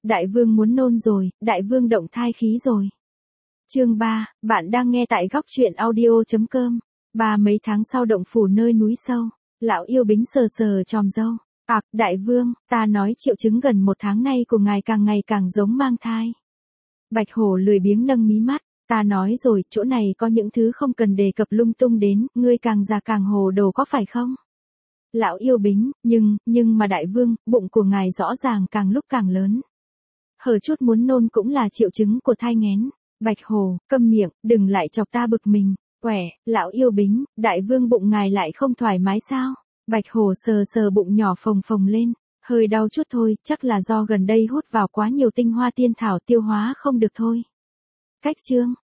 Đại vương muốn nôn rồi, đại vương động thai khí rồi. Chương 3, bạn đang nghe tại góc truyện audio.com. Mấy tháng sau động phủ nơi núi sâu, lão yêu Bính sờ sờ tròm râu. Đại vương, ta nói triệu chứng gần 1 tháng nay của ngài ngày càng giống mang thai. Bạch hổ lười biếng nâng mí mắt, ta nói rồi, chỗ này có những thứ không cần đề cập lung tung đến, ngươi càng già càng hồ đồ có phải không? Lão yêu Bính, nhưng mà đại vương, bụng của ngài rõ ràng càng lúc càng lớn. Hở chút muốn nôn cũng là triệu chứng của thai nghén. Bạch hổ, câm miệng, đừng lại chọc ta bực mình. Quẻ, lão yêu Bính, đại vương bụng ngài lại không thoải mái sao? Bạch hổ sờ sờ bụng nhỏ phồng phồng lên, hơi đau chút thôi, chắc là do gần đây hút vào quá nhiều tinh hoa tiên thảo tiêu hóa không được thôi. Cách chương,